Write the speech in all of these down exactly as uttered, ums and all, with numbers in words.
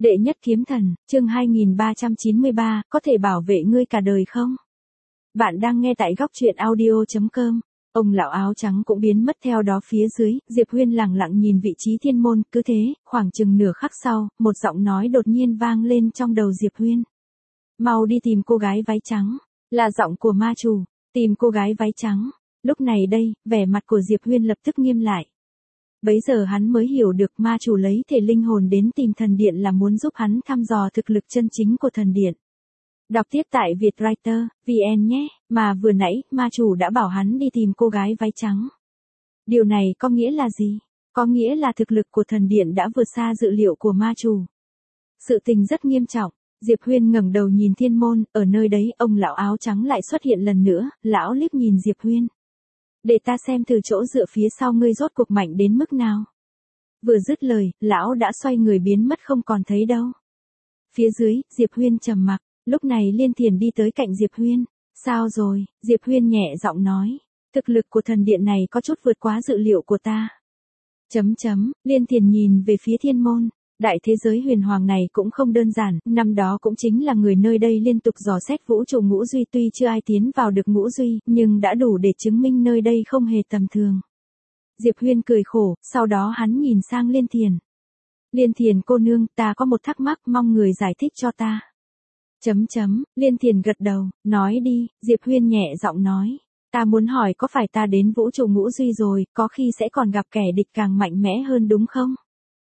Đệ nhất kiếm thần, chương hai nghìn ba trăm chín mươi ba, có thể bảo vệ ngươi cả đời không? Bạn đang nghe tại góc truyện audio chấm com. Ông lão áo trắng cũng biến mất theo đó phía dưới, Diệp Huyên lặng lặng nhìn vị trí thiên môn, cứ thế, khoảng chừng nửa khắc sau, một giọng nói đột nhiên vang lên trong đầu Diệp Huyên. Mau đi tìm cô gái váy trắng, là giọng của ma chủ, tìm cô gái váy trắng. Lúc này đây, vẻ mặt của Diệp Huyên lập tức nghiêm lại. Bấy giờ hắn mới hiểu được ma chủ lấy thể linh hồn đến tìm thần điện là muốn giúp hắn thăm dò thực lực chân chính của thần điện. Đọc tiếp tại Vietwriter, vn nhé, mà vừa nãy, ma chủ đã bảo hắn đi tìm cô gái váy trắng. Điều này có nghĩa là gì? Có nghĩa là thực lực của thần điện đã vượt xa dự liệu của ma chủ. Sự tình rất nghiêm trọng, Diệp Huyên ngẩng đầu nhìn thiên môn, ở nơi đấy ông lão áo trắng lại xuất hiện lần nữa, lão liếc nhìn Diệp Huyên. Để ta xem từ chỗ dựa phía sau ngươi rốt cuộc mạnh đến mức nào. Vừa dứt lời, lão đã xoay người biến mất không còn thấy đâu. Phía dưới, Diệp Huyên trầm mặc, lúc này Liên Thiền đi tới cạnh Diệp Huyên. Sao rồi? Diệp Huyên nhẹ giọng nói. Thực lực của thần điện này có chút vượt quá dự liệu của ta. Chấm chấm, Liên Thiền nhìn về phía thiên môn. Đại thế giới huyền hoàng này cũng không đơn giản, năm đó cũng chính là người nơi đây liên tục dò xét vũ trụ ngũ duy, tuy chưa ai tiến vào được ngũ duy, nhưng đã đủ để chứng minh nơi đây không hề tầm thường. Diệp Huyên cười khổ, sau đó hắn nhìn sang Liên Thiền. Liên Thiền cô nương, ta có một thắc mắc, mong người giải thích cho ta. Chấm chấm, Liên Thiền gật đầu, nói đi, Diệp Huyên nhẹ giọng nói. Ta muốn hỏi có phải ta đến vũ trụ ngũ duy rồi, có khi sẽ còn gặp kẻ địch càng mạnh mẽ hơn đúng không?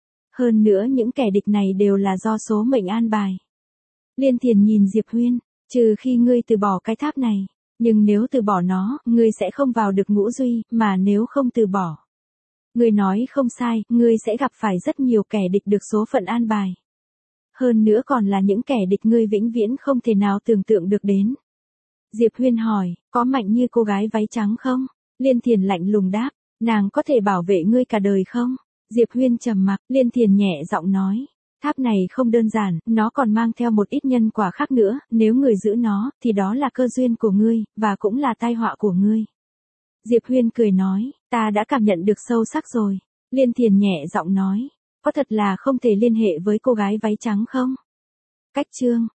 Hơn nữa những kẻ địch này đều là do số mệnh an bài. Liên Thiền nhìn Diệp Huyên, trừ khi ngươi từ bỏ cái tháp này, nhưng nếu từ bỏ nó, ngươi sẽ không vào được ngũ duy, mà nếu không từ bỏ. Ngươi nói không sai, ngươi sẽ gặp phải rất nhiều kẻ địch được số phận an bài. Hơn nữa còn là những kẻ địch ngươi vĩnh viễn không thể nào tưởng tượng được đến. Diệp Huyên hỏi, có mạnh như cô gái váy trắng không? Liên Thiền lạnh lùng đáp, nàng có thể bảo vệ ngươi cả đời không? Diệp Huyên trầm mặc, Liên Thiền nhẹ giọng nói. Tháp này không đơn giản, nó còn mang theo một ít nhân quả khác nữa, nếu người giữ nó, thì đó là cơ duyên của ngươi, và cũng là tai họa của ngươi. Diệp Huyên cười nói, ta đã cảm nhận được sâu sắc rồi. Liên Thiền nhẹ giọng nói, có thật là không thể liên hệ với cô gái váy trắng không? Cách chương,